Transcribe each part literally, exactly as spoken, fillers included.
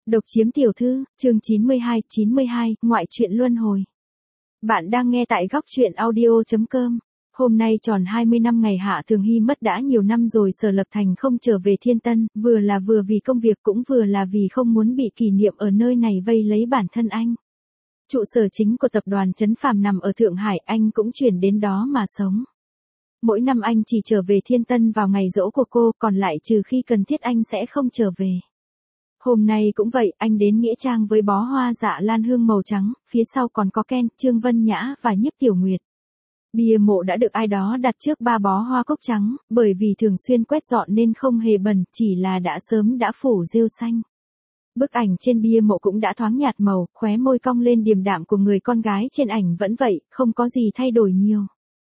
Độc chiếm tiểu thư, chương chín mươi hai, chín mươi hai, ngoại truyện luân hồi. Bạn đang nghe tại góc truyện audio chấm com. Hôm nay tròn hai mươi năm ngày Hạ Thường Hy mất đã nhiều năm rồi. Sở Lập Thành không trở về Thiên Tân, vừa là vừa vì công việc cũng vừa là vì không muốn bị kỷ niệm ở nơi này vây lấy bản thân anh. Trụ sở chính của tập đoàn Trấn Phàm nằm ở Thượng Hải, anh cũng chuyển đến đó mà sống. Mỗi năm anh chỉ trở về Thiên Tân vào ngày giỗ của cô, còn lại trừ khi cần thiết anh sẽ không trở về. Hôm nay cũng vậy, anh đến Nghĩa Trang với bó hoa dạ lan hương màu trắng, phía sau còn có Ken, Trương Vân Nhã và Nhiếp Tiểu Nguyệt. Bia mộ đã được ai đó đặt trước ba bó hoa cúc trắng, bởi vì thường xuyên quét dọn nên không hề bẩn, chỉ là đã sớm đã phủ rêu xanh. Bức ảnh trên bia mộ cũng đã thoáng nhạt màu, khóe môi cong lên điềm đạm của người con gái trên ảnh vẫn vậy, không có gì thay đổi nhiều.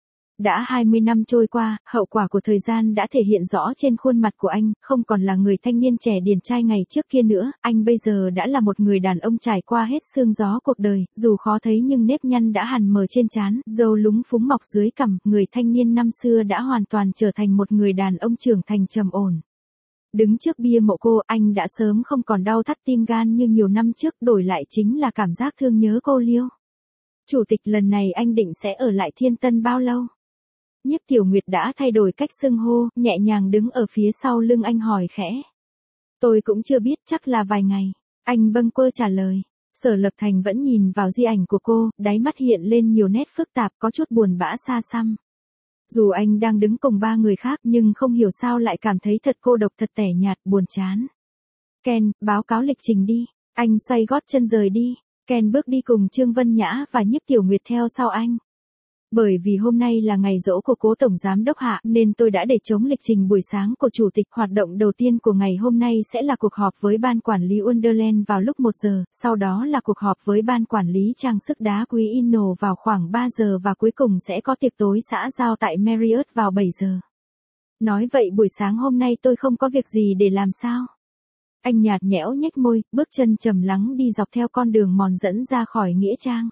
Đã hai mươi năm trôi qua, hậu quả của thời gian đã thể hiện rõ trên khuôn mặt của anh, không còn là người thanh niên trẻ điển trai ngày trước kia nữa, anh bây giờ đã là một người đàn ông trải qua hết sương gió cuộc đời, dù khó thấy nhưng nếp nhăn đã hằn mờ trên trán, râu lúng phúng mọc dưới cằm, người thanh niên năm xưa đã hoàn toàn trở thành một người đàn ông trưởng thành trầm ổn. Đứng trước bia mộ cô, anh đã sớm không còn đau thắt tim gan như nhiều năm trước, đổi lại chính là cảm giác thương nhớ cô Liêu. Chủ tịch, lần này anh định sẽ ở lại Thiên Tân bao lâu? Nhiếp Tiểu Nguyệt đã thay đổi cách xưng hô, nhẹ nhàng đứng ở phía sau lưng anh hỏi khẽ. Tôi cũng chưa biết, chắc là vài ngày. Anh bâng quơ trả lời. Sở Lập Thành vẫn nhìn vào di ảnh của cô, đáy mắt hiện lên nhiều nét phức tạp, có chút buồn bã xa xăm. Dù anh đang đứng cùng ba người khác nhưng không hiểu sao lại cảm thấy thật cô độc, thật tẻ nhạt, buồn chán. Ken, báo cáo lịch trình đi. Anh xoay gót chân rời đi. Ken bước đi cùng Trương Vân Nhã và Nhiếp Tiểu Nguyệt theo sau anh. Bởi vì hôm nay là ngày giỗ của cố tổng giám đốc Hạ nên tôi đã để chống lịch trình buổi sáng của chủ tịch. Hoạt động đầu tiên của ngày hôm nay sẽ là cuộc họp với ban quản lý Wonderland vào lúc một giờ, sau đó là cuộc họp với ban quản lý trang sức đá quý Inno vào khoảng ba giờ và cuối cùng sẽ có tiệc tối xã giao tại Marriott vào bảy giờ. Nói vậy buổi sáng hôm nay tôi không có việc gì để làm sao? Anh nhạt nhẽo nhếch môi, bước chân trầm lắng đi dọc theo con đường mòn dẫn ra khỏi Nghĩa Trang.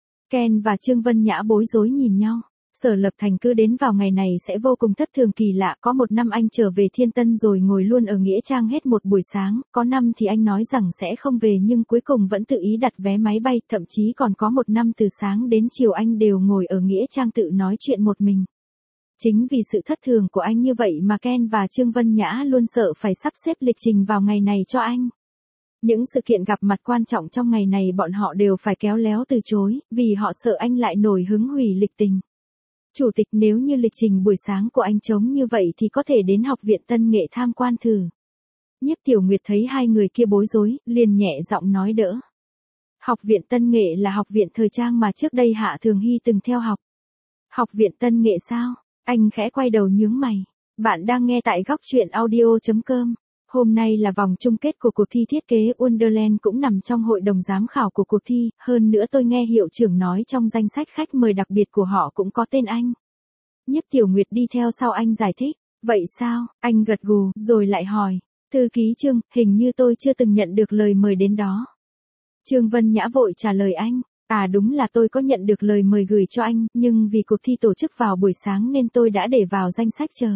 Ken và Trương Vân Nhã bối rối nhìn nhau. Sở Lập Thành cứ đến vào ngày này sẽ vô cùng thất thường kỳ lạ, có một năm anh trở về Thiên Tân rồi ngồi luôn ở Nghĩa Trang hết một buổi sáng, có năm thì anh nói rằng sẽ không về nhưng cuối cùng vẫn tự ý đặt vé máy bay, thậm chí còn có một năm từ sáng đến chiều anh đều ngồi ở Nghĩa Trang tự nói chuyện một mình. Chính vì sự thất thường của anh như vậy mà Ken và Trương Vân Nhã luôn sợ phải sắp xếp lịch trình vào ngày này cho anh. Những sự kiện gặp mặt quan trọng trong ngày này bọn họ đều phải kéo léo từ chối, vì họ sợ anh lại nổi hứng hủy lịch trình. Chủ tịch, nếu như lịch trình buổi sáng của anh trống như vậy thì có thể đến Học viện Tân Nghệ tham quan thử. Nhiếp Tiểu Nguyệt thấy hai người kia bối rối, liền nhẹ giọng nói đỡ. Học viện Tân Nghệ là học viện thời trang mà trước đây Hạ Thường Hy từng theo học. Học viện Tân Nghệ sao? Anh khẽ quay đầu nhướng mày. Bạn đang nghe tại góc truyện audio chấm com. Hôm nay là vòng chung kết của cuộc thi thiết kế Wonderland cũng nằm trong hội đồng giám khảo của cuộc thi, hơn nữa tôi nghe hiệu trưởng nói trong danh sách khách mời đặc biệt của họ cũng có tên anh. Nhiếp Tiểu Nguyệt đi theo sau anh giải thích, vậy sao? Anh gật gù, rồi lại hỏi, thư ký Trương, hình như tôi chưa từng nhận được lời mời đến đó. Trương Vân Nhã vội trả lời anh, à đúng là tôi có nhận được lời mời gửi cho anh, nhưng vì cuộc thi tổ chức vào buổi sáng nên tôi đã để vào danh sách chờ.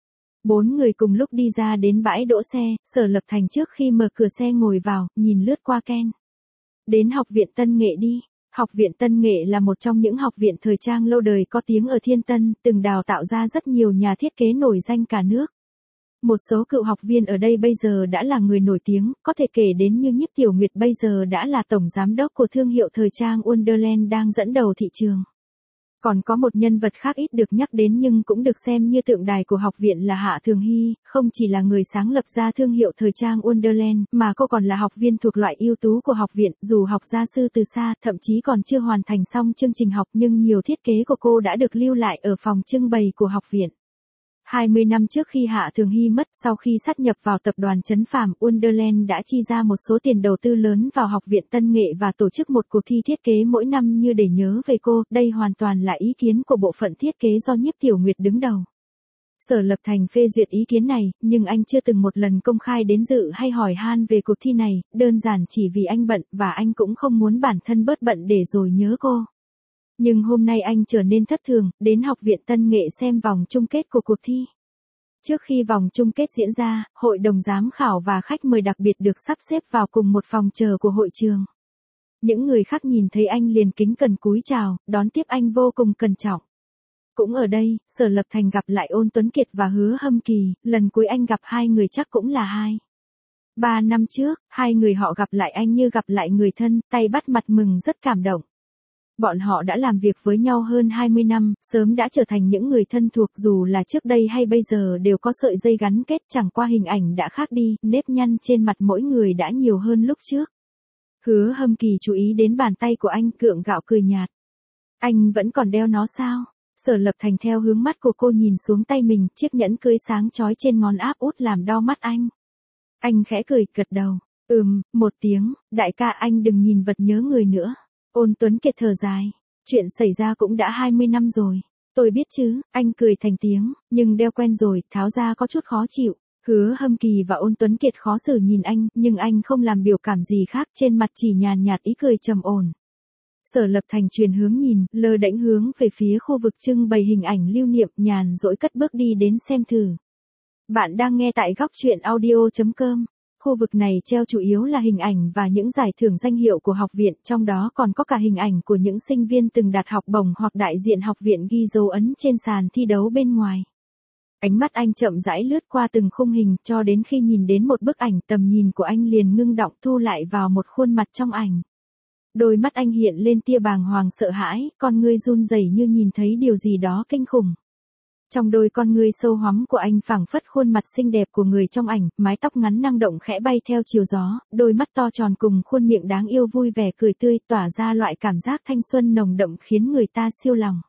Bốn người cùng lúc đi ra đến bãi đỗ xe, Sở Lập Thành trước khi mở cửa xe ngồi vào, nhìn lướt qua Ken. Đến Học viện Tân Nghệ đi. Học viện Tân Nghệ là một trong những học viện thời trang lâu đời có tiếng ở Thiên Tân, từng đào tạo ra rất nhiều nhà thiết kế nổi danh cả nước. Một số cựu học viên ở đây bây giờ đã là người nổi tiếng, có thể kể đến như Nhiếp Tiểu Nguyệt bây giờ đã là tổng giám đốc của thương hiệu thời trang Wonderland đang dẫn đầu thị trường. Còn có một nhân vật khác ít được nhắc đến nhưng cũng được xem như tượng đài của học viện là Hạ Thường Hy, không chỉ là người sáng lập ra thương hiệu thời trang Wonderland, mà cô còn là học viên thuộc loại ưu tú của học viện, dù học gia sư từ xa, thậm chí còn chưa hoàn thành xong chương trình học nhưng nhiều thiết kế của cô đã được lưu lại ở phòng trưng bày của học viện. hai mươi năm trước khi Hạ Thường Hy mất, sau khi sát nhập vào tập đoàn Trấn Phàm, Wonderland đã chi ra một số tiền đầu tư lớn vào Học viện Tân Nghệ và tổ chức một cuộc thi thiết kế mỗi năm như để nhớ về cô, đây hoàn toàn là ý kiến của bộ phận thiết kế do Nhiếp Tiểu Nguyệt đứng đầu. Sở Lập Thành phê duyệt ý kiến này, nhưng anh chưa từng một lần công khai đến dự hay hỏi han về cuộc thi này, đơn giản chỉ vì anh bận và anh cũng không muốn bản thân bớt bận để rồi nhớ cô. Nhưng hôm nay anh trở nên thất thường, đến Học viện Tân Nghệ xem vòng chung kết của cuộc thi. Trước khi vòng chung kết diễn ra, hội đồng giám khảo và khách mời đặc biệt được sắp xếp vào cùng một phòng chờ của hội trường. Những người khác nhìn thấy anh liền kính cẩn cúi chào, đón tiếp anh vô cùng cẩn trọng. Cũng ở đây, Sở Lập Thành gặp lại Ôn Tuấn Kiệt và Hứa Hâm Kỳ, lần cuối anh gặp hai người chắc cũng là hai. Ba năm trước, hai người họ gặp lại anh như gặp lại người thân, tay bắt mặt mừng rất cảm động. Bọn họ đã làm việc với nhau hơn hai mươi năm, sớm đã trở thành những người thân thuộc dù là trước đây hay bây giờ đều có sợi dây gắn kết, chẳng qua hình ảnh đã khác đi, nếp nhăn trên mặt mỗi người đã nhiều hơn lúc trước. Hứa Hâm Kỳ chú ý đến bàn tay của anh, gượng gạo cười nhạt. Anh vẫn còn đeo nó sao? Sở Lập Thành theo hướng mắt của cô nhìn xuống tay mình, chiếc nhẫn cưới sáng chói trên ngón áp út làm đau mắt anh. Anh khẽ cười, gật đầu. Ừm, một tiếng, đại ca anh đừng nhìn vật nhớ người nữa. Ôn Tuấn Kiệt thở dài. Chuyện xảy ra cũng đã hai mươi năm rồi. Tôi biết chứ, anh cười thành tiếng, nhưng đeo quen rồi, tháo ra có chút khó chịu. Hứa Hâm Kỳ và Ôn Tuấn Kiệt khó xử nhìn anh, nhưng anh không làm biểu cảm gì khác, trên mặt chỉ nhàn nhạt ý cười trầm ổn. Sở Lập Thành chuyển hướng nhìn, lơ đễnh hướng về phía khu vực trưng bày hình ảnh lưu niệm, nhàn rỗi cất bước đi đến xem thử. Bạn đang nghe tại góc truyện audio chấm com. Khu vực này treo chủ yếu là hình ảnh và những giải thưởng danh hiệu của học viện, trong đó còn có cả hình ảnh của những sinh viên từng đạt học bổng hoặc đại diện học viện ghi dấu ấn trên sàn thi đấu bên ngoài. Ánh mắt anh chậm rãi lướt qua từng khung hình, cho đến khi nhìn đến một bức ảnh, tầm nhìn của anh liền ngưng đọng, thu lại vào một khuôn mặt trong ảnh. Đôi mắt anh hiện lên tia bàng hoàng sợ hãi, con ngươi run rẩy như nhìn thấy điều gì đó kinh khủng. Trong đôi con ngươi sâu hoắm của anh phảng phất khuôn mặt xinh đẹp của người trong ảnh, mái tóc ngắn năng động khẽ bay theo chiều gió, đôi mắt to tròn cùng khuôn miệng đáng yêu vui vẻ cười tươi, tỏa ra loại cảm giác thanh xuân nồng đậm khiến người ta siêu lòng.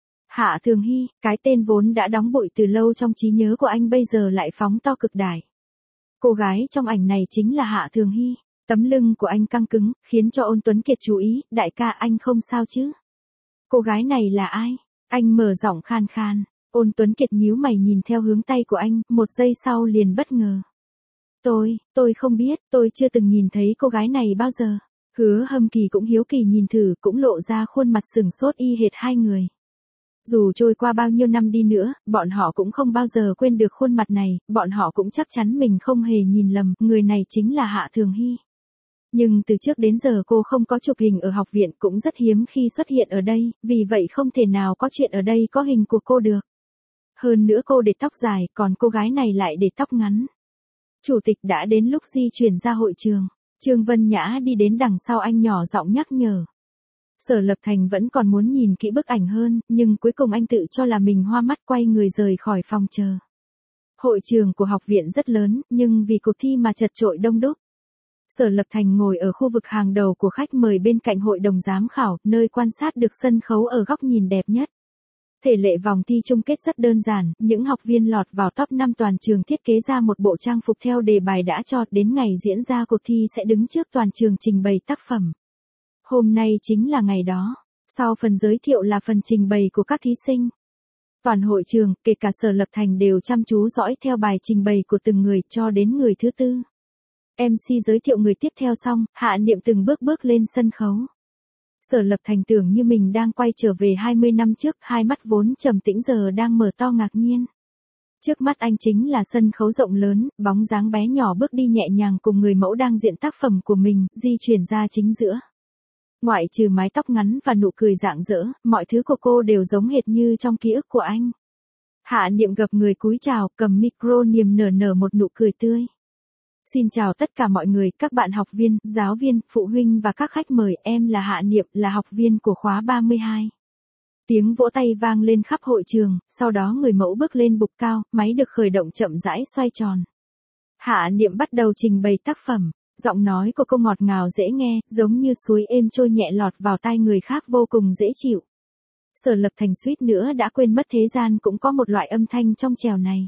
Hạ Thường Hy, cái tên vốn đã đóng bụi từ lâu trong trí nhớ của anh bây giờ lại phóng to cực đại. Cô gái trong ảnh này chính là Hạ Thường Hy. Tấm lưng của anh căng cứng, khiến cho Ôn Tuấn Kiệt chú ý, đại ca anh không sao chứ? Cô gái này là ai? Anh mở giọng khan khan. Ôn Tuấn Kiệt nhíu mày nhìn theo hướng tay của anh, một giây sau liền bất ngờ. Tôi, tôi không biết, tôi chưa từng nhìn thấy cô gái này bao giờ. Hứa Hâm Kỳ cũng hiếu kỳ nhìn thử, cũng lộ ra khuôn mặt sừng sốt y hệt hai người. Dù trôi qua bao nhiêu năm đi nữa, bọn họ cũng không bao giờ quên được khuôn mặt này, bọn họ cũng chắc chắn mình không hề nhìn lầm, người này chính là Hạ Thường Hy. Nhưng từ trước đến giờ cô không có chụp hình ở học viện, cũng rất hiếm khi xuất hiện ở đây, vì vậy không thể nào có chuyện ở đây có hình của cô được. Hơn nữa cô để tóc dài, còn cô gái này lại để tóc ngắn. Chủ tịch đã đến lúc di chuyển ra hội trường. Trương Vân Nhã đi đến đằng sau anh nhỏ giọng nhắc nhở. Sở Lập Thành vẫn còn muốn nhìn kỹ bức ảnh hơn, nhưng cuối cùng anh tự cho là mình hoa mắt quay người rời khỏi phòng chờ. Hội trường của học viện rất lớn, nhưng vì cuộc thi mà chật chội đông đúc. Sở Lập Thành ngồi ở khu vực hàng đầu của khách mời bên cạnh hội đồng giám khảo, nơi quan sát được sân khấu ở góc nhìn đẹp nhất. Thể lệ vòng thi chung kết rất đơn giản, những học viên lọt vào top năm toàn trường thiết kế ra một bộ trang phục theo đề bài đã chọn, đến ngày diễn ra cuộc thi sẽ đứng trước toàn trường trình bày tác phẩm. Hôm nay chính là ngày đó. Sau phần giới thiệu là phần trình bày của các thí sinh. Toàn hội trường, kể cả Sở Lập Thành đều chăm chú dõi theo bài trình bày của từng người cho đến người thứ tư. em xê giới thiệu người tiếp theo xong, Hạ Niệm từng bước bước lên sân khấu. Sở Lập Thành tưởng như mình đang quay trở về hai mươi năm trước, hai mắt vốn trầm tĩnh giờ đang mở to ngạc nhiên. Trước mắt anh chính là sân khấu rộng lớn, bóng dáng bé nhỏ bước đi nhẹ nhàng cùng người mẫu đang diễn tác phẩm của mình, di chuyển ra chính giữa. Ngoại trừ mái tóc ngắn và nụ cười rạng rỡ, mọi thứ của cô đều giống hệt như trong ký ức của anh. Hạ Niệm gập người cúi chào, cầm micro niềm nở nở một nụ cười tươi. Xin chào tất cả mọi người, các bạn học viên, giáo viên, phụ huynh và các khách mời, em là Hạ Niệm, là học viên của khóa ba mươi hai. Tiếng vỗ tay vang lên khắp hội trường, sau đó người mẫu bước lên bục cao, máy được khởi động chậm rãi xoay tròn. Hạ Niệm bắt đầu trình bày tác phẩm, giọng nói của cô ngọt ngào dễ nghe, giống như suối êm trôi nhẹ lọt vào tai người khác vô cùng dễ chịu. Sở Lập Thành suýt nữa đã quên mất thế gian cũng có một loại âm thanh trong trèo này.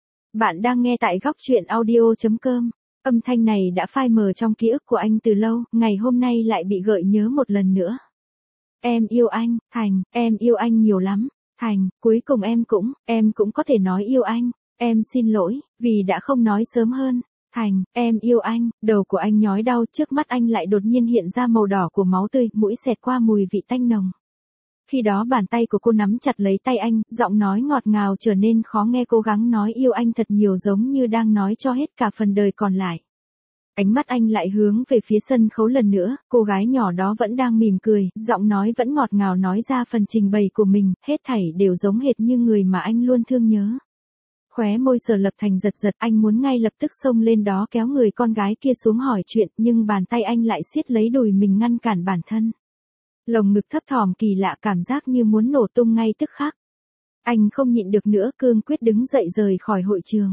Bạn đang nghe tại góc truyện audio chấm com. Âm thanh này đã phai mờ trong ký ức của anh từ lâu, ngày hôm nay lại bị gợi nhớ một lần nữa. Em yêu anh, Thành, em yêu anh nhiều lắm, Thành, cuối cùng em cũng, em cũng có thể nói yêu anh, em xin lỗi, vì đã không nói sớm hơn, Thành, em yêu anh, đầu của anh nhói đau, trước mắt anh lại đột nhiên hiện ra màu đỏ của máu tươi, mũi xẹt qua mùi vị tanh nồng. Khi đó bàn tay của cô nắm chặt lấy tay anh, giọng nói ngọt ngào trở nên khó nghe, cố gắng nói yêu anh thật nhiều giống như đang nói cho hết cả phần đời còn lại. Ánh mắt anh lại hướng về phía sân khấu lần nữa, cô gái nhỏ đó vẫn đang mỉm cười, giọng nói vẫn ngọt ngào nói ra phần trình bày của mình, hết thảy đều giống hệt như người mà anh luôn thương nhớ. Khóe môi Sở Lập Thành giật giật, anh muốn ngay lập tức xông lên đó kéo người con gái kia xuống hỏi chuyện, nhưng bàn tay anh lại siết lấy đùi mình ngăn cản bản thân. Lồng ngực thấp thỏm kỳ lạ, cảm giác như muốn nổ tung ngay tức khắc. Anh không nhịn được nữa, cương quyết đứng dậy rời khỏi hội trường.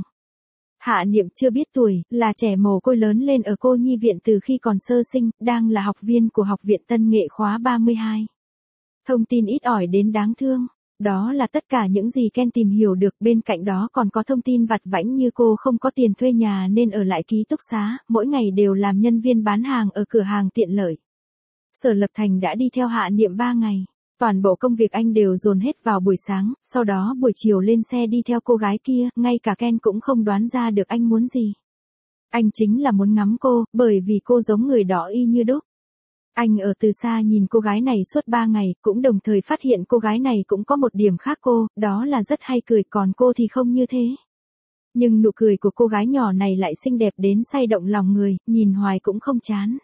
Hạ Niệm chưa biết tuổi, là trẻ mồ côi lớn lên ở cô nhi viện từ khi còn sơ sinh, đang là học viên của Học viện Tân Nghệ khóa ba mươi hai. Thông tin ít ỏi đến đáng thương. Đó là tất cả những gì Ken tìm hiểu được, bên cạnh đó còn có thông tin vặt vãnh như cô không có tiền thuê nhà nên ở lại ký túc xá, mỗi ngày đều làm nhân viên bán hàng ở cửa hàng tiện lợi. Sở Lập Thành đã đi theo Hạ Niệm ba ngày. Toàn bộ công việc anh đều dồn hết vào buổi sáng, sau đó buổi chiều lên xe đi theo cô gái kia, ngay cả Ken cũng không đoán ra được anh muốn gì. Anh chính là muốn ngắm cô, bởi vì cô giống người đó y như đúc. Anh ở từ xa nhìn cô gái này suốt ba ngày, cũng đồng thời phát hiện cô gái này cũng có một điểm khác cô, đó là rất hay cười, còn cô thì không như thế. Nhưng nụ cười của cô gái nhỏ này lại xinh đẹp đến say động lòng người, nhìn hoài cũng không chán.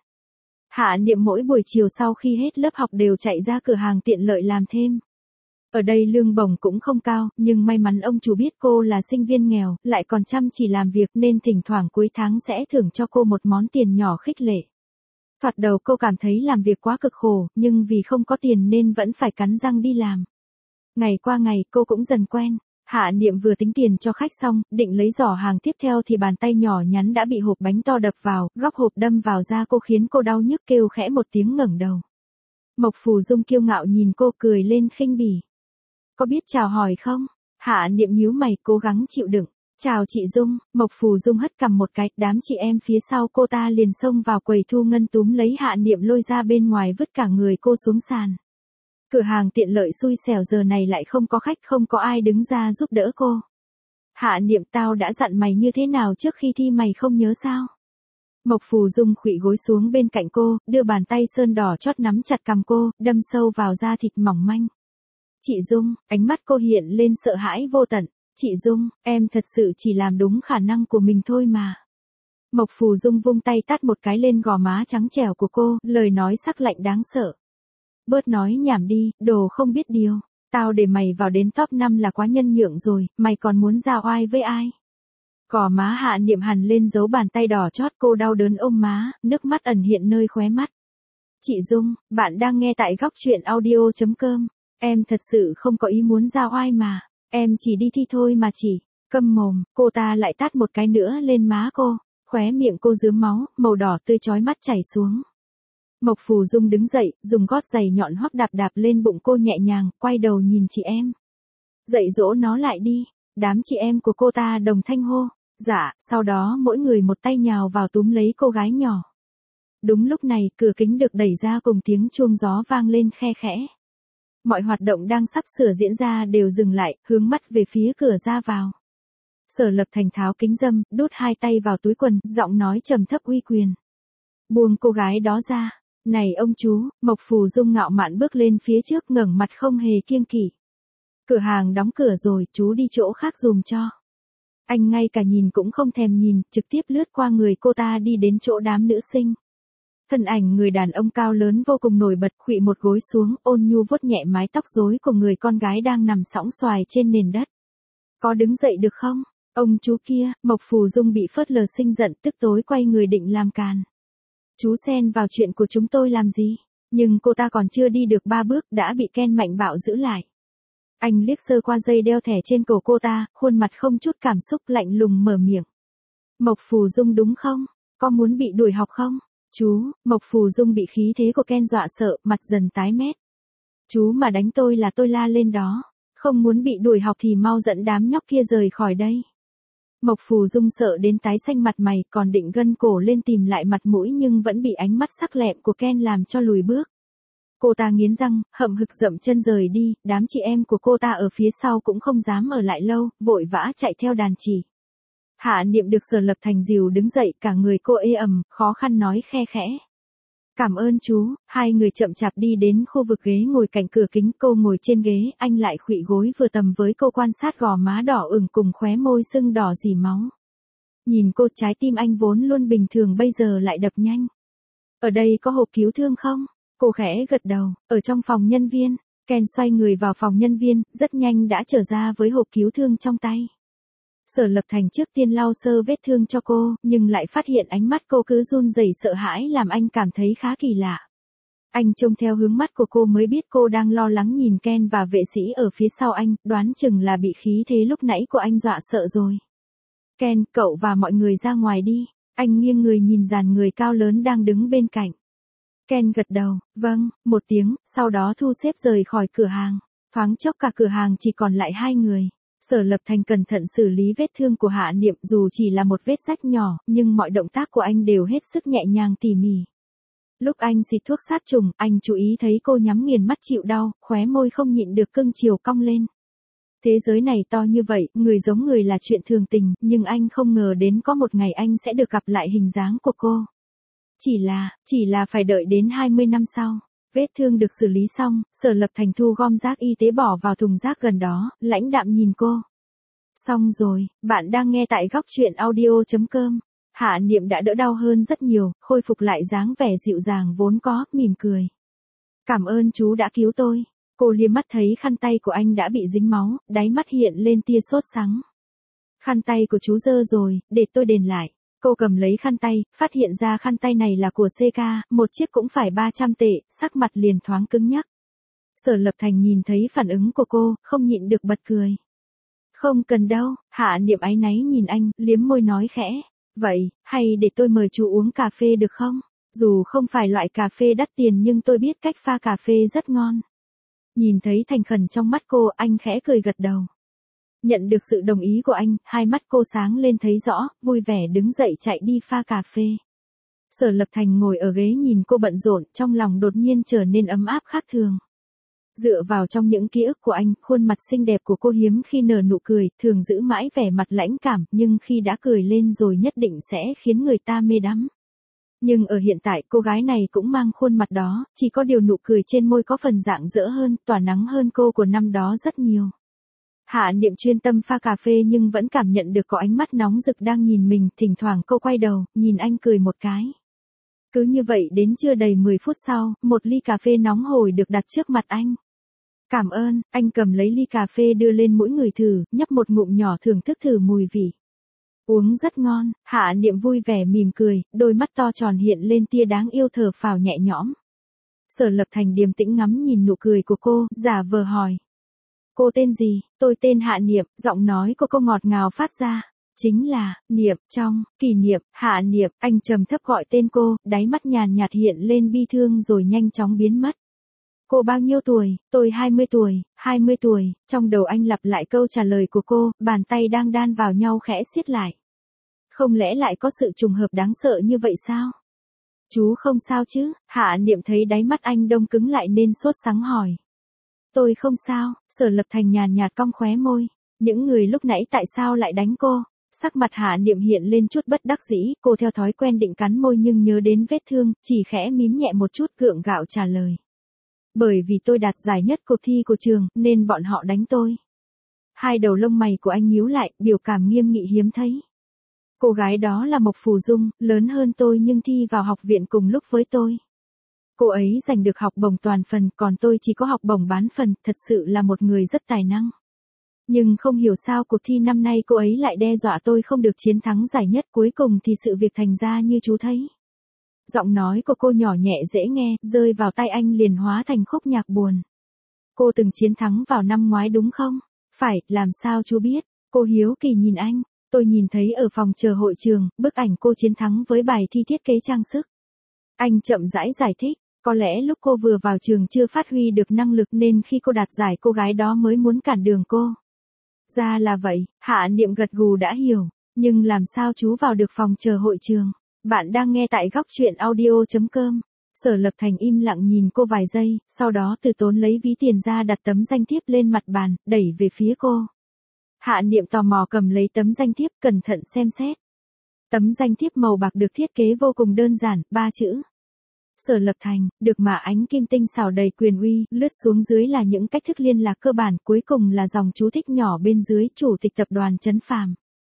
Hạ Niệm mỗi buổi chiều sau khi hết lớp học đều chạy ra cửa hàng tiện lợi làm thêm. Ở đây lương bổng cũng không cao, nhưng may mắn ông chủ biết cô là sinh viên nghèo, lại còn chăm chỉ làm việc nên thỉnh thoảng cuối tháng sẽ thưởng cho cô một món tiền nhỏ khích lệ. Thoạt đầu cô cảm thấy làm việc quá cực khổ, nhưng vì không có tiền nên vẫn phải cắn răng đi làm. Ngày qua ngày cô cũng dần quen. Hạ Niệm vừa tính tiền cho khách xong, định lấy giỏ hàng tiếp theo thì bàn tay nhỏ nhắn đã bị hộp bánh to đập vào, góc hộp đâm vào da cô khiến cô đau nhức kêu khẽ một tiếng ngẩng đầu. Mộc Phù Dung kiêu ngạo nhìn cô cười lên khinh bỉ. Có biết chào hỏi không? Hạ Niệm nhíu mày cố gắng chịu đựng. Chào chị Dung, Mộc Phù Dung hất cằm một cái, đám chị em phía sau cô ta liền xông vào quầy thu ngân túm lấy Hạ Niệm lôi ra bên ngoài vứt cả người cô xuống sàn. Cửa hàng tiện lợi xui xẻo giờ này lại không có khách, không có ai đứng ra giúp đỡ cô. Hạ Niệm, tao đã dặn mày như thế nào trước khi thi mày không nhớ sao? Mộc Phù Dung khuỵu gối xuống bên cạnh cô, đưa bàn tay sơn đỏ chót nắm chặt cằm cô, đâm sâu vào da thịt mỏng manh. Chị Dung, ánh mắt cô hiện lên sợ hãi vô tận. Chị Dung, em thật sự chỉ làm đúng khả năng của mình thôi mà. Mộc Phù Dung vung tay tát một cái lên gò má trắng trẻo của cô, lời nói sắc lạnh đáng sợ. Bớt nói nhảm đi, đồ không biết điều. Tao để mày vào đến top năm là quá nhân nhượng rồi, mày còn muốn ra oai với ai? Gò má Hạ Niệm hằn lên dấu bàn tay đỏ chót, cô đau đớn ôm má, nước mắt ẩn hiện nơi khóe mắt. Chị Dung, bạn đang nghe tại góc truyện audio chấm com. Em thật sự không có ý muốn ra oai mà. Em chỉ đi thi thôi mà chị. Câm mồm, cô ta lại tát một cái nữa lên má cô. Khóe miệng cô rướm máu, màu đỏ tươi chói mắt chảy xuống. Mộc Phù Dung đứng dậy, dùng gót giày nhọn hoắc đạp đạp lên bụng cô nhẹ nhàng, quay đầu nhìn chị em. Dạy dỗ nó lại đi. Đám chị em của cô ta đồng thanh hô. Dạ, sau đó mỗi người một tay nhào vào túm lấy cô gái nhỏ. Đúng lúc này, cửa kính được đẩy ra cùng tiếng chuông gió vang lên khe khẽ. Mọi hoạt động đang sắp sửa diễn ra đều dừng lại, hướng mắt về phía cửa ra vào. Sở Lập Thành tháo kính râm, đút hai tay vào túi quần, giọng nói trầm thấp uy quyền. Buông cô gái đó ra. Này ông chú, Mộc Phù Dung ngạo mạn bước lên phía trước ngẩng mặt không hề kiêng kỵ. Cửa hàng đóng cửa rồi, chú đi chỗ khác dùm cho. Anh ngay cả nhìn cũng không thèm nhìn, trực tiếp lướt qua người cô ta đi đến chỗ đám nữ sinh. Thân ảnh người đàn ông cao lớn vô cùng nổi bật, khuỵu một gối xuống, ôn nhu vuốt nhẹ mái tóc rối của người con gái đang nằm sõng xoài trên nền đất. Có đứng dậy được không? Ông chú kia, Mộc Phù Dung bị phớt lờ sinh giận, tức tối quay người định làm càn. Chú xen vào chuyện của chúng tôi làm gì? Nhưng cô ta còn chưa đi được ba bước đã bị Ken mạnh bạo giữ lại. Anh liếc sơ qua dây đeo thẻ trên cổ cô ta, khuôn mặt không chút cảm xúc lạnh lùng mở miệng. Mộc Phù Dung đúng không? Có muốn bị đuổi học không? Chú, Mộc Phù Dung bị khí thế của Ken dọa sợ, mặt dần tái mét. Chú mà đánh tôi là tôi la lên đó. Không muốn bị đuổi học thì mau dẫn đám nhóc kia rời khỏi đây. Mộc Phù Dung sợ đến tái xanh mặt mày, còn định gân cổ lên tìm lại mặt mũi nhưng vẫn bị ánh mắt sắc lẹm của Ken làm cho lùi bước. Cô ta nghiến răng, hậm hực dậm chân rời đi, đám chị em của cô ta ở phía sau cũng không dám ở lại lâu, vội vã chạy theo đàn chỉ. Hạ Niệm được Sở Lập Thành dìu đứng dậy, cả người cô ê ẩm, khó khăn nói khe khẽ. Cảm ơn chú. Hai người chậm chạp đi đến khu vực ghế ngồi cạnh cửa kính, cô ngồi trên ghế, anh lại khuỵu gối vừa tầm với cô, quan sát gò má đỏ ửng cùng khóe môi sưng đỏ rỉ máu. Nhìn cô, trái tim anh vốn luôn bình thường bây giờ lại đập nhanh. Ở đây có hộp cứu thương không? Cô khẽ gật đầu. Ở trong phòng nhân viên. Ken xoay người vào phòng nhân viên, rất nhanh đã trở ra với hộp cứu thương trong tay. Sở Lập Thành trước tiên lau sơ vết thương cho cô, nhưng lại phát hiện ánh mắt cô cứ run rẩy sợ hãi làm anh cảm thấy khá kỳ lạ. Anh trông theo hướng mắt của cô mới biết cô đang lo lắng nhìn Ken và vệ sĩ ở phía sau anh, đoán chừng là bị khí thế lúc nãy của anh dọa sợ rồi. Ken, cậu và mọi người ra ngoài đi. Anh nghiêng người nhìn dàn người cao lớn đang đứng bên cạnh. Ken gật đầu, vâng, một tiếng, sau đó thu xếp rời khỏi cửa hàng. Thoáng chốc cả cửa hàng chỉ còn lại hai người. Sở Lập Thành cẩn thận xử lý vết thương của Hạ Niệm, dù chỉ là một vết rách nhỏ, nhưng mọi động tác của anh đều hết sức nhẹ nhàng tỉ mỉ. Lúc anh xịt thuốc sát trùng, anh chú ý thấy cô nhắm nghiền mắt chịu đau, khóe môi không nhịn được cưng chiều cong lên. Thế giới này to như vậy, người giống người là chuyện thường tình, nhưng anh không ngờ đến có một ngày anh sẽ được gặp lại hình dáng của cô. Chỉ là, chỉ là phải đợi đến hai mươi năm sau. Vết thương được xử lý xong, Sở Lập Thành thu gom rác y tế bỏ vào thùng rác gần đó, lãnh đạm nhìn cô. Xong rồi, bạn đang nghe tại góc truyện audio chấm com. Hạ Niệm đã đỡ đau hơn rất nhiều, khôi phục lại dáng vẻ dịu dàng vốn có, mỉm cười. Cảm ơn chú đã cứu tôi. Cô liếc mắt thấy khăn tay của anh đã bị dính máu, đáy mắt hiện lên tia sốt sắng. Khăn tay của chú dơ rồi, để tôi đền lại. Cô cầm lấy khăn tay, phát hiện ra khăn tay này là của xê ca, một chiếc cũng phải ba trăm tệ, sắc mặt liền thoáng cứng nhắc. Sở Lập Thành nhìn thấy phản ứng của cô, không nhịn được bật cười. Không cần đâu, Hạ Niệm áy náy nhìn anh, liếm môi nói khẽ. Vậy, hay để tôi mời chú uống cà phê được không? Dù không phải loại cà phê đắt tiền nhưng tôi biết cách pha cà phê rất ngon. Nhìn thấy thành khẩn trong mắt cô, anh khẽ cười gật đầu. Nhận được sự đồng ý của anh, hai mắt cô sáng lên thấy rõ, vui vẻ đứng dậy chạy đi pha cà phê. Sở Lập Thành ngồi ở ghế nhìn cô bận rộn, trong lòng đột nhiên trở nên ấm áp khác thường. Dựa vào trong những ký ức của anh, khuôn mặt xinh đẹp của cô hiếm khi nở nụ cười, thường giữ mãi vẻ mặt lãnh cảm, nhưng khi đã cười lên rồi nhất định sẽ khiến người ta mê đắm. Nhưng ở hiện tại cô gái này cũng mang khuôn mặt đó, chỉ có điều nụ cười trên môi có phần rạng rỡ hơn, tỏa nắng hơn cô của năm đó rất nhiều. Hạ Niệm chuyên tâm pha cà phê nhưng vẫn cảm nhận được có ánh mắt nóng rực đang nhìn mình, thỉnh thoảng cô quay đầu, nhìn anh cười một cái. Cứ như vậy đến chưa đầy mười phút sau, một ly cà phê nóng hổi được đặt trước mặt anh. Cảm ơn, anh cầm lấy ly cà phê đưa lên mũi người thử, nhấp một ngụm nhỏ thưởng thức thử mùi vị. Uống rất ngon, Hạ Niệm vui vẻ mỉm cười, đôi mắt to tròn hiện lên tia đáng yêu thở phào nhẹ nhõm. Sở Lập Thành điềm tĩnh ngắm nhìn nụ cười của cô, giả vờ hỏi. Cô tên gì? Tôi tên Hạ Niệm, giọng nói của cô ngọt ngào phát ra. Chính là, Niệm, trong, kỷ niệm, Hạ Niệm, anh trầm thấp gọi tên cô, đáy mắt nhàn nhạt hiện lên bi thương rồi nhanh chóng biến mất. Cô bao nhiêu tuổi? Tôi hai mươi tuổi, hai mươi tuổi, trong đầu anh lặp lại câu trả lời của cô, bàn tay đang đan vào nhau khẽ siết lại. Không lẽ lại có sự trùng hợp đáng sợ như vậy sao? Chú không sao chứ? Hạ Niệm thấy đáy mắt anh đông cứng lại nên sốt sắng hỏi. Tôi không sao, Sở Lập Thành nhàn nhạt cong khóe môi. Những người lúc nãy tại sao lại đánh cô? Sắc mặt Hạ Niệm hiện lên chút bất đắc dĩ, cô theo thói quen định cắn môi nhưng nhớ đến vết thương, chỉ khẽ mím nhẹ một chút gượng gạo trả lời. Bởi vì tôi đạt giải nhất cuộc thi của trường, nên bọn họ đánh tôi. Hai đầu lông mày của anh nhíu lại, biểu cảm nghiêm nghị hiếm thấy. Cô gái đó là Mộc Phù Dung, lớn hơn tôi nhưng thi vào học viện cùng lúc với tôi. Cô ấy giành được học bổng toàn phần, còn tôi chỉ có học bổng bán phần, thật sự là một người rất tài năng. Nhưng không hiểu sao cuộc thi năm nay cô ấy lại đe dọa tôi không được chiến thắng giải nhất, cuối cùng thì sự việc thành ra như chú thấy. Giọng nói của cô nhỏ nhẹ dễ nghe, rơi vào tai anh liền hóa thành khúc nhạc buồn. Cô từng chiến thắng vào năm ngoái đúng không? Phải, làm sao chú biết? Cô hiếu kỳ nhìn anh. Tôi nhìn thấy ở phòng chờ hội trường, bức ảnh cô chiến thắng với bài thi thiết kế trang sức. Anh chậm rãi giải thích, có lẽ lúc cô vừa vào trường chưa phát huy được năng lực nên khi cô đạt giải cô gái đó mới muốn cản đường cô. Ra là vậy, Hạ Niệm gật gù đã hiểu, nhưng làm sao chú vào được phòng chờ hội trường? Bạn đang nghe tại góc truyện audio chấm com. Sở Lập Thành im lặng nhìn cô vài giây, sau đó từ tốn lấy ví tiền ra đặt tấm danh thiếp lên mặt bàn, đẩy về phía cô. Hạ Niệm tò mò cầm lấy tấm danh thiếp, cẩn thận xem xét. Tấm danh thiếp màu bạc được thiết kế vô cùng đơn giản, ba chữ. Sở Lập Thành, được mà ánh kim tinh xảo đầy quyền uy, lướt xuống dưới là những cách thức liên lạc cơ bản, cuối cùng là dòng chú thích nhỏ bên dưới chủ tịch tập đoàn Trấn Phàm.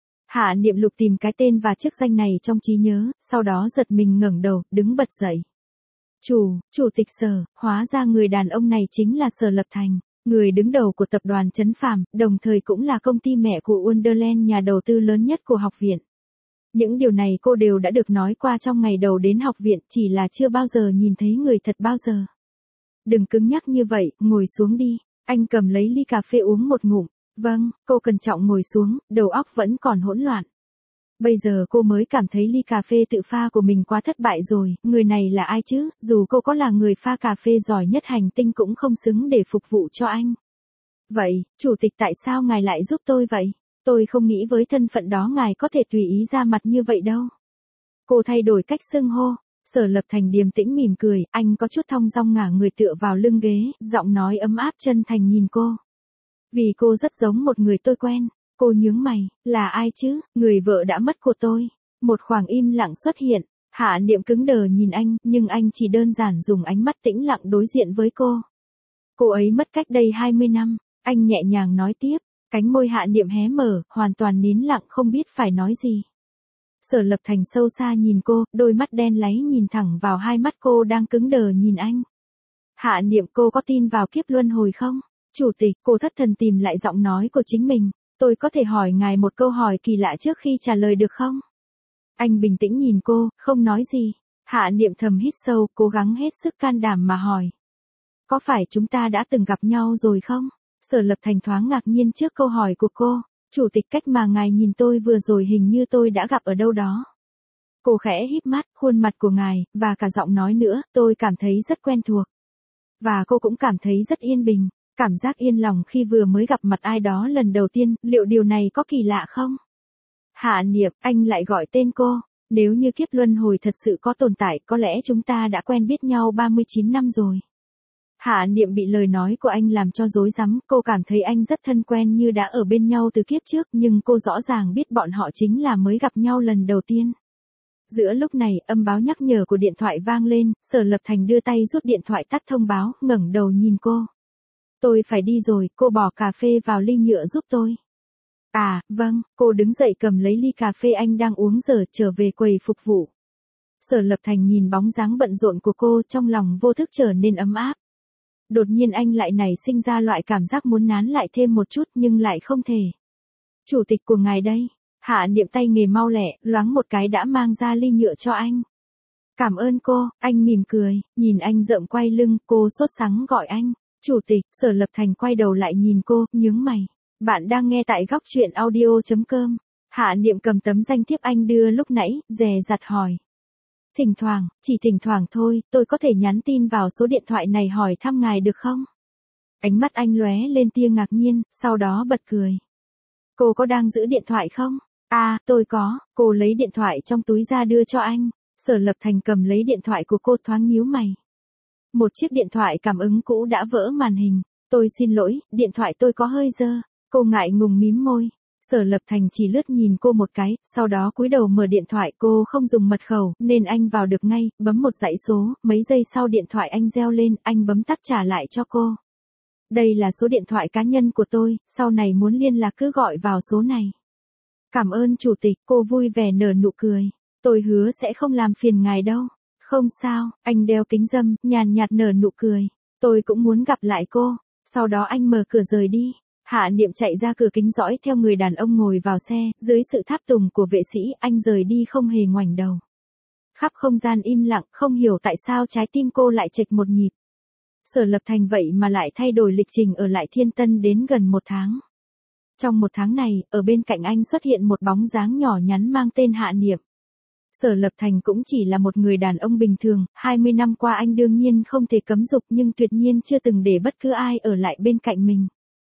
Hạ Niệm lục tìm cái tên và chức danh này trong trí nhớ, sau đó giật mình ngẩng đầu, đứng bật dậy. Chủ, chủ tịch Sở, hóa ra người đàn ông này chính là Sở Lập Thành, người đứng đầu của tập đoàn Trấn Phàm, đồng thời cũng là công ty mẹ của Wonderland, nhà đầu tư lớn nhất của học viện. Những điều này cô đều đã được nói qua trong ngày đầu đến học viện, chỉ là chưa bao giờ nhìn thấy người thật bao giờ. Đừng cứng nhắc như vậy, ngồi xuống đi. Anh cầm lấy ly cà phê uống một ngụm. Vâng, cô cẩn trọng ngồi xuống, đầu óc vẫn còn hỗn loạn. Bây giờ cô mới cảm thấy ly cà phê tự pha của mình quá thất bại rồi, người này là ai chứ, dù cô có là người pha cà phê giỏi nhất hành tinh cũng không xứng để phục vụ cho anh. Vậy, chủ tịch tại sao ngài lại giúp tôi vậy? Tôi không nghĩ với thân phận đó ngài có thể tùy ý ra mặt như vậy đâu. Cô thay đổi cách xưng hô. Sở Lập Thành điềm tĩnh mỉm cười, anh có chút thong dong ngả người tựa vào lưng ghế, giọng nói ấm áp chân thành nhìn cô. Vì cô rất giống một người tôi quen. Cô nhướng mày, là ai chứ, người vợ đã mất của tôi. Một khoảng im lặng xuất hiện, Hạ Niệm cứng đờ nhìn anh, nhưng anh chỉ đơn giản dùng ánh mắt tĩnh lặng đối diện với cô. Cô ấy mất cách đây hai mươi năm, anh nhẹ nhàng nói tiếp. Cánh môi Hạ Niệm hé mở, hoàn toàn nín lặng không biết phải nói gì. Sở Lập Thành sâu xa nhìn cô, đôi mắt đen láy nhìn thẳng vào hai mắt cô đang cứng đờ nhìn anh. Hạ Niệm, cô có tin vào kiếp luân hồi không? Chủ tịch, cô thất thần tìm lại giọng nói của chính mình. Tôi có thể hỏi ngài một câu hỏi kỳ lạ trước khi trả lời được không? Anh bình tĩnh nhìn cô, không nói gì. Hạ Niệm thầm hít sâu, cố gắng hết sức can đảm mà hỏi. Có phải chúng ta đã từng gặp nhau rồi không? Sở Lập Thành thoáng ngạc nhiên trước câu hỏi của cô. Chủ tịch, cách mà ngài nhìn tôi vừa rồi hình như tôi đã gặp ở đâu đó. Cô khẽ híp mắt, khuôn mặt của ngài, và cả giọng nói nữa, tôi cảm thấy rất quen thuộc. Và cô cũng cảm thấy rất yên bình, cảm giác yên lòng khi vừa mới gặp mặt ai đó lần đầu tiên, liệu điều này có kỳ lạ không? Hạ Niệm, anh lại gọi tên cô. Nếu như kiếp luân hồi thật sự có tồn tại, có lẽ chúng ta đã quen biết nhau ba mươi chín năm rồi. Hạ Niệm bị lời nói của anh làm cho rối rắm, cô cảm thấy anh rất thân quen như đã ở bên nhau từ kiếp trước, nhưng cô rõ ràng biết bọn họ chính là mới gặp nhau lần đầu tiên. Giữa lúc này, âm báo nhắc nhở của điện thoại vang lên, Sở Lập Thành đưa tay rút điện thoại tắt thông báo, ngẩng đầu nhìn cô. Tôi phải đi rồi, cô bỏ cà phê vào ly nhựa giúp tôi. À, vâng, cô đứng dậy cầm lấy ly cà phê anh đang uống giờ trở về quầy phục vụ. Sở Lập Thành nhìn bóng dáng bận rộn của cô trong lòng vô thức trở nên ấm áp. Đột nhiên anh lại nảy sinh ra loại cảm giác muốn nán lại thêm một chút nhưng lại không thể. Chủ tịch của ngài đây. Hạ Niệm tay nghề mau lẹ, loáng một cái đã mang ra ly nhựa cho anh. Cảm ơn cô, anh mỉm cười, nhìn anh rợm quay lưng, cô sốt sắng gọi anh. Chủ tịch, Sở Lập Thành quay đầu lại nhìn cô, nhướng mày. Bạn đang nghe tại góc truyện audio chấm com. Hạ Niệm cầm tấm danh thiếp anh đưa lúc nãy, dè dặt hỏi. Thỉnh thoảng, chỉ thỉnh thoảng thôi, tôi có thể nhắn tin vào số điện thoại này hỏi thăm ngài được không? Ánh mắt anh lóe lên tia ngạc nhiên, sau đó bật cười. Cô có đang giữ điện thoại không? À, tôi có, cô lấy điện thoại trong túi ra đưa cho anh. Sở Lập Thành cầm lấy điện thoại của cô thoáng nhíu mày. Một chiếc điện thoại cảm ứng cũ đã vỡ màn hình. Tôi xin lỗi, điện thoại tôi có hơi dơ. Cô ngại ngùng mím môi. Sở Lập Thành chỉ lướt nhìn cô một cái, sau đó cúi đầu mở điện thoại, cô không dùng mật khẩu, nên anh vào được ngay, bấm một dãy số, mấy giây sau điện thoại anh reo lên, anh bấm tắt trả lại cho cô. Đây là số điện thoại cá nhân của tôi, sau này muốn liên lạc cứ gọi vào số này. Cảm ơn chủ tịch, cô vui vẻ nở nụ cười. Tôi hứa sẽ không làm phiền ngài đâu. Không sao, anh đeo kính râm, nhàn nhạt nở nụ cười. Tôi cũng muốn gặp lại cô. Sau đó anh mở cửa rời đi. Hạ Niệm chạy ra cửa kính dõi theo người đàn ông ngồi vào xe, dưới sự tháp tùng của vệ sĩ, anh rời đi không hề ngoảnh đầu. Khắp không gian im lặng, không hiểu tại sao trái tim cô lại chệch một nhịp. Sở Lập Thành vậy mà lại thay đổi lịch trình ở lại Thiên Tân đến gần một tháng. Trong một tháng này, ở bên cạnh anh xuất hiện một bóng dáng nhỏ nhắn mang tên Hạ Niệm. Sở Lập Thành cũng chỉ là một người đàn ông bình thường, hai mươi năm qua anh đương nhiên không thể cấm dục nhưng tuyệt nhiên chưa từng để bất cứ ai ở lại bên cạnh mình.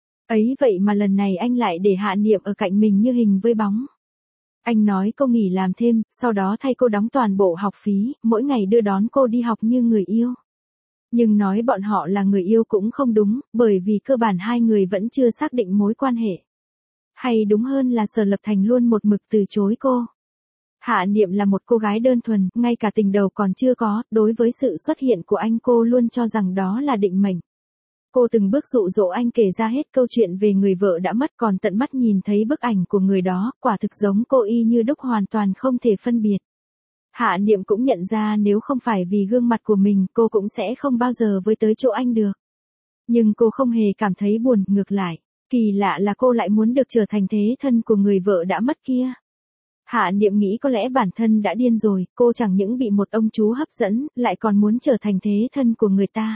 Ấy vậy mà lần này anh lại để Hạ Niệm ở cạnh mình như hình với bóng. Anh nói cô nghỉ làm thêm, sau đó thay cô đóng toàn bộ học phí, mỗi ngày đưa đón cô đi học như người yêu. Nhưng nói bọn họ là người yêu cũng không đúng, bởi vì cơ bản hai người vẫn chưa xác định mối quan hệ. Hay đúng hơn là Sở Lập Thành luôn một mực từ chối cô. Hạ Niệm là một cô gái đơn thuần, ngay cả tình đầu còn chưa có, đối với sự xuất hiện của anh cô luôn cho rằng đó là định mệnh. Cô từng bước dụ dỗ anh kể ra hết câu chuyện về người vợ đã mất, còn tận mắt nhìn thấy bức ảnh của người đó, quả thực giống cô y như đúc, hoàn toàn không thể phân biệt. Hạ Niệm cũng nhận ra nếu không phải vì gương mặt của mình, cô cũng sẽ không bao giờ với tới chỗ anh được. Nhưng cô không hề cảm thấy buồn, ngược lại, kỳ lạ là cô lại muốn được trở thành thế thân của người vợ đã mất kia. Hạ Niệm nghĩ có lẽ bản thân đã điên rồi, cô chẳng những bị một ông chú hấp dẫn, lại còn muốn trở thành thế thân của người ta.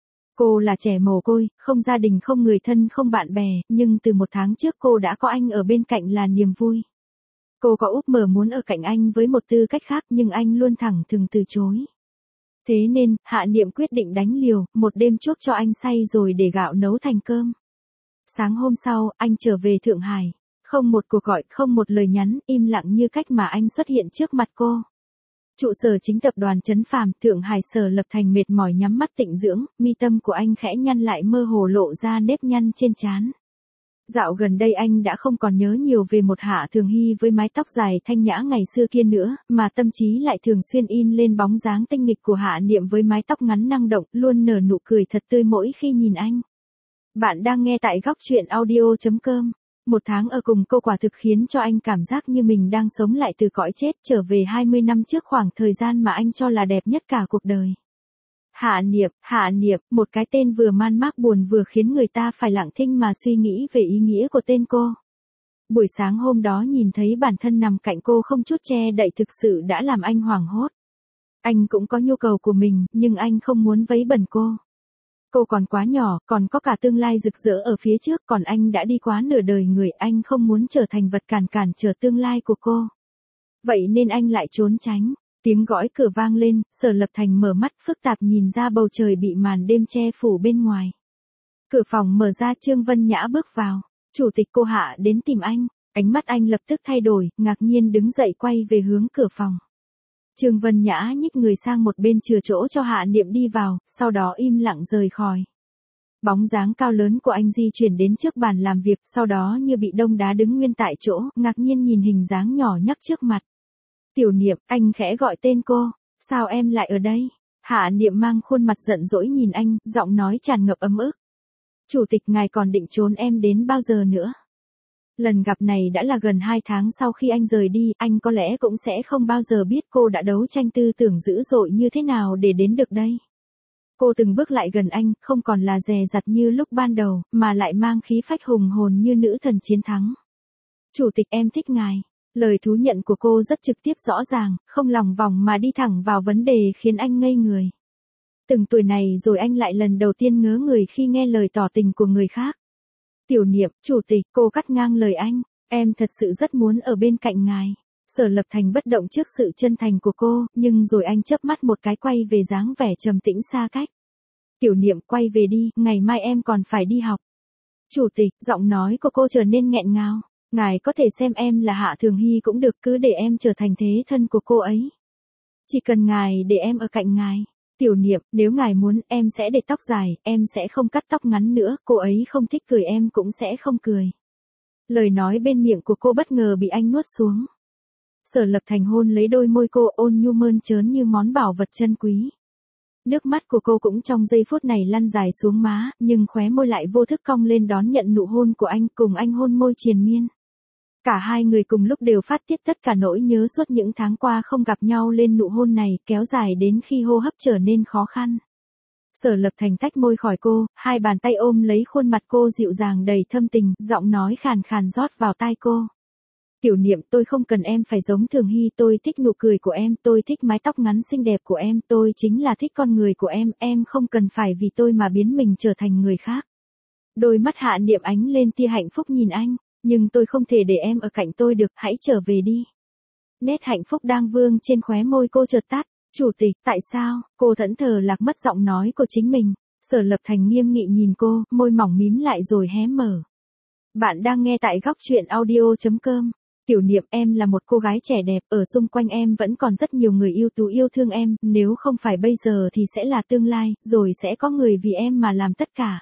Cô là trẻ mồ côi, không gia đình, không người thân, không bạn bè, nhưng từ một tháng trước cô đã có anh ở bên cạnh là niềm vui. Cô có úp mở muốn ở cạnh anh với một tư cách khác, nhưng anh luôn thẳng thừng từ chối. Thế nên, Hạ Niệm quyết định đánh liều, một đêm chuốc cho anh say rồi để gạo nấu thành cơm. Sáng hôm sau, anh trở về Thượng Hải. Không một cuộc gọi, không một lời nhắn, im lặng như cách mà anh xuất hiện trước mặt cô. Trụ sở chính tập đoàn Trấn Phàm, Thượng Hải. Sở Lập Thành mệt mỏi nhắm mắt tịnh dưỡng, mi tâm của anh khẽ nhăn lại, mơ hồ lộ ra nếp nhăn trên trán. Dạo gần đây anh đã không còn nhớ nhiều về một Hạ Thường Hy với mái tóc dài thanh nhã ngày xưa kia nữa, mà tâm trí lại thường xuyên in lên bóng dáng tinh nghịch của Hạ Niệm với mái tóc ngắn năng động, luôn nở nụ cười thật tươi mỗi khi nhìn anh. Bạn đang nghe tại góc truyện audio chấm com. Một tháng ở cùng cô quả thực khiến cho anh cảm giác như mình đang sống lại từ cõi chết, trở về hai mươi năm trước, khoảng thời gian mà anh cho là đẹp nhất cả cuộc đời. Hạ Niệm, Hạ Niệm, một cái tên vừa man mác buồn vừa khiến người ta phải lặng thinh mà suy nghĩ về ý nghĩa của tên cô. Buổi sáng hôm đó nhìn thấy bản thân nằm cạnh cô không chút che đậy thực sự đã làm anh hoảng hốt. Anh cũng có nhu cầu của mình, nhưng anh không muốn vấy bẩn cô. Cô còn quá nhỏ, còn có cả tương lai rực rỡ ở phía trước, còn anh đã đi quá nửa đời người, anh không muốn trở thành vật cản cản trở tương lai của cô. Vậy nên anh lại trốn tránh. Tiếng gõ cửa vang lên, Sở Lập Thành mở mắt phức tạp nhìn ra bầu trời bị màn đêm che phủ bên ngoài. Cửa phòng mở ra, Trương Vân Nhã bước vào. Chủ tịch, cô Hạ đến tìm anh. Ánh mắt anh lập tức thay đổi, ngạc nhiên đứng dậy quay về hướng cửa phòng. Trương Vân Nhã nhích người sang một bên chừa chỗ cho Hạ Niệm đi vào, sau đó im lặng rời khỏi. Bóng dáng cao lớn của anh di chuyển đến trước bàn làm việc, sau đó như bị đông đá đứng nguyên tại chỗ, ngạc nhiên nhìn hình dáng nhỏ nhắc trước mặt. Tiểu Niệm, anh khẽ gọi tên cô. Sao em lại ở đây? Hạ Niệm mang khuôn mặt giận dỗi nhìn anh, giọng nói tràn ngập ấm ức. Chủ tịch, ngài còn định trốn em đến bao giờ nữa? Lần gặp này đã là gần hai tháng sau khi anh rời đi, anh có lẽ cũng sẽ không bao giờ biết cô đã đấu tranh tư tưởng dữ dội như thế nào để đến được đây. Cô từng bước lại gần anh, không còn là dè dặt như lúc ban đầu, mà lại mang khí phách hùng hồn như nữ thần chiến thắng. Chủ tịch, em thích ngài. Lời thú nhận của cô rất trực tiếp rõ ràng, không lòng vòng mà đi thẳng vào vấn đề, khiến anh ngây người. Từng tuổi này rồi anh lại lần đầu tiên ngớ người khi nghe lời tỏ tình của người khác. Tiểu Niệm, chủ tịch, cô cắt ngang lời anh, em thật sự rất muốn ở bên cạnh ngài. Sở Lập Thành bất động trước sự chân thành của cô, nhưng rồi anh chớp mắt một cái quay về dáng vẻ trầm tĩnh xa cách. Tiểu Niệm, quay về đi, ngày mai em còn phải đi học. Chủ tịch, giọng nói của cô trở nên nghẹn ngào. Ngài có thể xem em là Hạ Thường Hy cũng được, cứ để em trở thành thế thân của cô ấy. Chỉ cần ngài để em ở cạnh ngài. Tiểu Niệm, nếu ngài muốn, em sẽ để tóc dài, em sẽ không cắt tóc ngắn nữa, cô ấy không thích cười, em cũng sẽ không cười. Lời nói bên miệng của cô bất ngờ bị anh nuốt xuống. Sở Lập Thành hôn lấy đôi môi cô, ôn nhu mơn trớn như món bảo vật chân quý. Nước mắt của cô cũng trong giây phút này lăn dài xuống má, nhưng khóe môi lại vô thức cong lên đón nhận nụ hôn của anh, cùng anh hôn môi triền miên. Cả hai người cùng lúc đều phát tiết tất cả nỗi nhớ suốt những tháng qua không gặp nhau lên nụ hôn này, kéo dài đến khi hô hấp trở nên khó khăn. Sở Lập Thành tách môi khỏi cô, hai bàn tay ôm lấy khuôn mặt cô dịu dàng đầy thâm tình, giọng nói khàn khàn rót vào tai cô. Tiểu Niệm, tôi không cần em phải giống Thường Hy, tôi thích nụ cười của em, tôi thích mái tóc ngắn xinh đẹp của em, tôi chính là thích con người của em, em không cần phải vì tôi mà biến mình trở thành người khác. Đôi mắt Hạ Niệm ánh lên tia hạnh phúc nhìn anh, nhưng tôi không thể để em ở cạnh tôi được, hãy trở về đi. Nét hạnh phúc đang vương trên khóe môi cô chợt tắt. Chủ tịch, tại sao? Cô thẫn thờ lạc mất giọng nói của chính mình. Sở Lập Thành nghiêm nghị nhìn cô, môi mỏng mím lại rồi hé mở. Bạn đang nghe tại góc truyện audio chấm com. Tiểu Niệm, em là một cô gái trẻ đẹp, ở xung quanh em vẫn còn rất nhiều người ưu tú yêu thương em, nếu không phải bây giờ thì sẽ là tương lai, rồi sẽ có người vì em mà làm tất cả.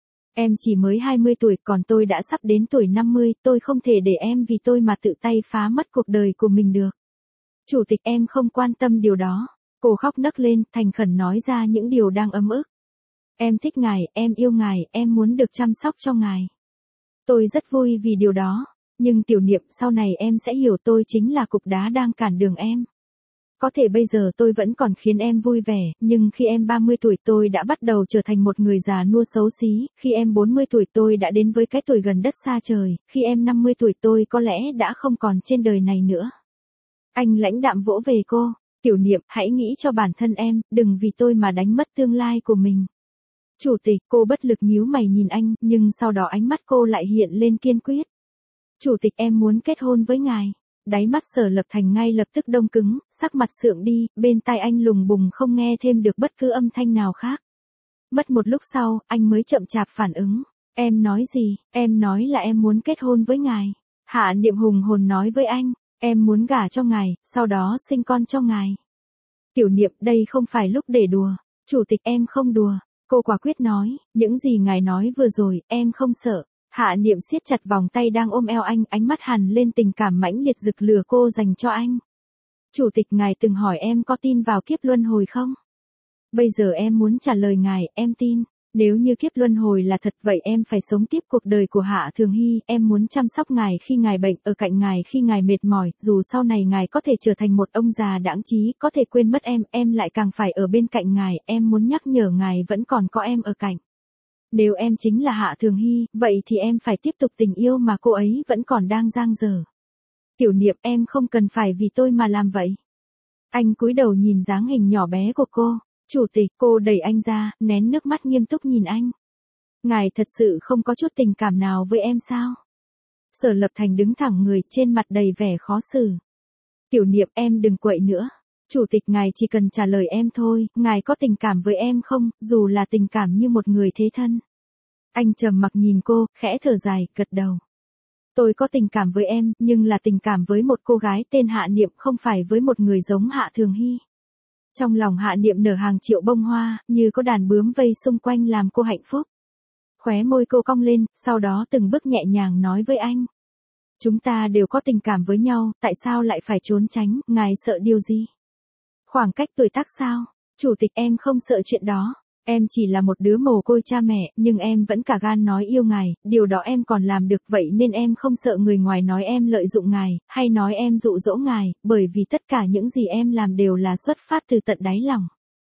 Em chỉ mới hai mươi tuổi, còn tôi đã sắp đến tuổi năm mươi, tôi không thể để em vì tôi mà tự tay phá mất cuộc đời của mình được. Chủ tịch em không quan tâm điều đó. Cô khóc nấc lên, thành khẩn nói ra những điều đang ấm ức. Em thích ngài, em yêu ngài, em muốn được chăm sóc cho ngài. Tôi rất vui vì điều đó. Nhưng Tiểu Niệm, sau này em sẽ hiểu tôi chính là cục đá đang cản đường em. Có thể bây giờ tôi vẫn còn khiến em vui vẻ, nhưng khi em ba mươi tuổi tôi đã bắt đầu trở thành một người già nua xấu xí, khi em bốn mươi tuổi tôi đã đến với cái tuổi gần đất xa trời, khi em năm mươi tuổi tôi có lẽ đã không còn trên đời này nữa. Anh lãnh đạm vỗ về cô, Tiểu Niệm, hãy nghĩ cho bản thân em, đừng vì tôi mà đánh mất tương lai của mình. Chủ tịch, cô bất lực nhíu mày nhìn anh, nhưng sau đó ánh mắt cô lại hiện lên kiên quyết. Chủ tịch, em muốn kết hôn với ngài. Đáy mắt Sở Lập Thành ngay lập tức đông cứng, sắc mặt sượng đi, bên tai anh lùng bùng không nghe thêm được bất cứ âm thanh nào khác. Mất một lúc sau, anh mới chậm chạp phản ứng. Em nói gì? Em nói là em muốn kết hôn với ngài. Hạ Niệm hùng hồn nói với anh, em muốn gả cho ngài, sau đó sinh con cho ngài. Tiểu Niệm, đây không phải lúc để đùa. Chủ tịch, em không đùa. Cô quả quyết nói, những gì ngài nói vừa rồi, em không sợ. Hạ Niệm siết chặt vòng tay đang ôm eo anh, ánh mắt hằn lên tình cảm mãnh liệt rực lửa cô dành cho anh. Chủ tịch, ngài từng hỏi em có tin vào kiếp luân hồi không? Bây giờ em muốn trả lời ngài, em tin. Nếu như kiếp luân hồi là thật vậy em phải sống tiếp cuộc đời của Hạ Thường Hy, em muốn chăm sóc ngài khi ngài bệnh, ở cạnh ngài khi ngài mệt mỏi, dù sau này ngài có thể trở thành một ông già đãng trí, có thể quên mất em, em lại càng phải ở bên cạnh ngài, em muốn nhắc nhở ngài vẫn còn có em ở cạnh. Nếu em chính là Hạ Thường Hy, vậy thì em phải tiếp tục tình yêu mà cô ấy vẫn còn đang dang dở. Tiểu Niệm, em không cần phải vì tôi mà làm vậy. Anh cúi đầu nhìn dáng hình nhỏ bé của cô. Chủ tịch, cô đẩy anh ra, nén nước mắt nghiêm túc nhìn anh. Ngài thật sự không có chút tình cảm nào với em sao? Sở Lập Thành đứng thẳng người, trên mặt đầy vẻ khó xử. Tiểu Niệm, em đừng quậy nữa. Chủ tịch, ngài chỉ cần trả lời em thôi, ngài có tình cảm với em không, dù là tình cảm như một người thế thân. Anh trầm mặc nhìn cô, khẽ thở dài, gật đầu. Tôi có tình cảm với em, nhưng là tình cảm với một cô gái tên Hạ Niệm, không phải với một người giống Hạ Thường Hy. Trong lòng Hạ Niệm nở hàng triệu bông hoa, như có đàn bướm vây xung quanh làm cô hạnh phúc. Khóe môi cô cong lên, sau đó từng bước nhẹ nhàng nói với anh. Chúng ta đều có tình cảm với nhau, tại sao lại phải trốn tránh, ngài sợ điều gì? Khoảng cách tuổi tác sao? Chủ tịch, em không sợ chuyện đó. Em chỉ là một đứa mồ côi cha mẹ, nhưng em vẫn cả gan nói yêu ngài, điều đó em còn làm được, vậy nên em không sợ người ngoài nói em lợi dụng ngài, hay nói em dụ dỗ ngài, bởi vì tất cả những gì em làm đều là xuất phát từ tận đáy lòng.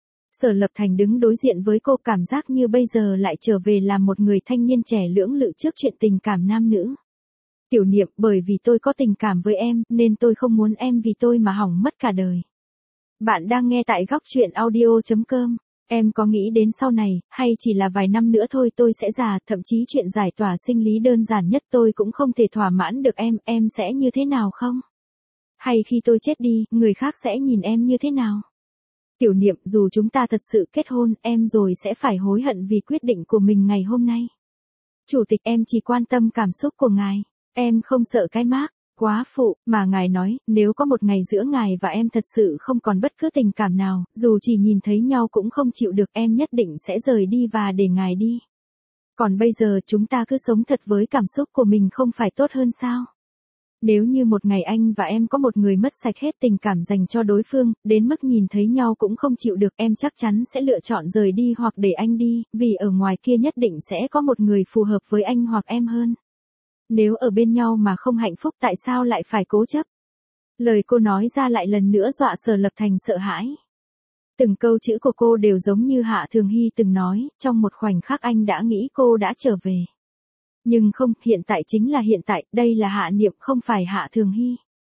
Sở Lập Thành đứng đối diện với cô, cảm giác như bây giờ lại trở về làm một người thanh niên trẻ lưỡng lự trước chuyện tình cảm nam nữ. Tiểu Niệm, bởi vì tôi có tình cảm với em, nên tôi không muốn em vì tôi mà hỏng mất cả đời. Bạn đang nghe tại góc truyện audio chấm com. Em có nghĩ đến sau này, hay chỉ là vài năm nữa thôi tôi sẽ già, thậm chí chuyện giải tỏa sinh lý đơn giản nhất tôi cũng không thể thỏa mãn được em, em sẽ như thế nào không? Hay khi tôi chết đi, người khác sẽ nhìn em như thế nào? Tiểu Niệm, dù chúng ta thật sự kết hôn, em rồi sẽ phải hối hận vì quyết định của mình ngày hôm nay. Chủ tịch, em chỉ quan tâm cảm xúc của ngài, em không sợ cái mác quá phụ, mà ngài nói, nếu có một ngày giữa ngài và em thật sự không còn bất cứ tình cảm nào, dù chỉ nhìn thấy nhau cũng không chịu được, em nhất định sẽ rời đi và để ngài đi. Còn bây giờ chúng ta cứ sống thật với cảm xúc của mình không phải tốt hơn sao? Nếu như một ngày anh và em có một người mất sạch hết tình cảm dành cho đối phương, đến mức nhìn thấy nhau cũng không chịu được, em chắc chắn sẽ lựa chọn rời đi hoặc để anh đi, vì ở ngoài kia nhất định sẽ có một người phù hợp với anh hoặc em hơn. Nếu ở bên nhau mà không hạnh phúc tại sao lại phải cố chấp? Lời cô nói ra lại lần nữa dọa Sở Lập Thành sợ hãi. Từng câu chữ của cô đều giống như Hạ Thường Hy từng nói, trong một khoảnh khắc anh đã nghĩ cô đã trở về. Nhưng không, hiện tại chính là hiện tại, đây là Hạ Niệm không phải Hạ Thường Hy.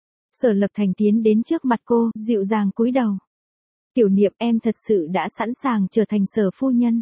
Sở Lập Thành tiến đến trước mặt cô, dịu dàng cúi đầu. Tiểu Niệm, em thật sự đã sẵn sàng trở thành Sở phu nhân.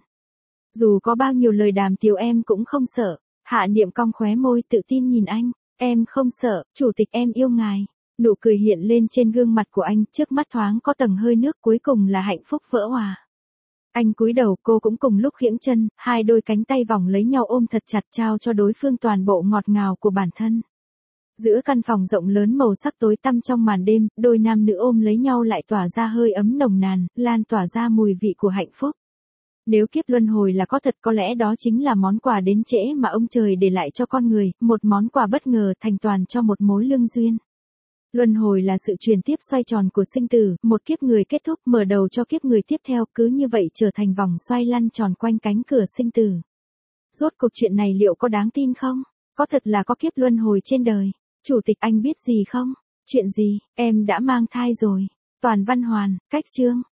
Dù có bao nhiêu lời đàm tiếu em cũng không sợ. Hạ Niệm cong khóe môi tự tin nhìn anh. Em không sợ, chủ tịch, em yêu ngài. Nụ cười hiện lên trên gương mặt của anh, trước mắt thoáng có tầng hơi nước, cuối cùng là hạnh phúc vỡ hòa. Anh cúi đầu, cô cũng cùng lúc khiễng chân, hai đôi cánh tay vòng lấy nhau ôm thật chặt, trao cho đối phương toàn bộ ngọt ngào của bản thân. Giữa căn phòng rộng lớn màu sắc tối tăm trong màn đêm, đôi nam nữ ôm lấy nhau lại tỏa ra hơi ấm nồng nàn, lan tỏa ra mùi vị của hạnh phúc. Nếu kiếp luân hồi là có thật, có lẽ đó chính là món quà đến trễ mà ông trời để lại cho con người, một món quà bất ngờ thành toàn cho một mối lương duyên. Luân hồi là sự truyền tiếp xoay tròn của sinh tử, một kiếp người kết thúc mở đầu cho kiếp người tiếp theo, cứ như vậy trở thành vòng xoay lăn tròn quanh cánh cửa sinh tử. Rốt cuộc chuyện này liệu có đáng tin không? Có thật là có kiếp luân hồi trên đời? Chủ tịch anh biết gì không? Chuyện gì? Em đã mang thai rồi. Toàn Văn Hoàn, Cách Chương.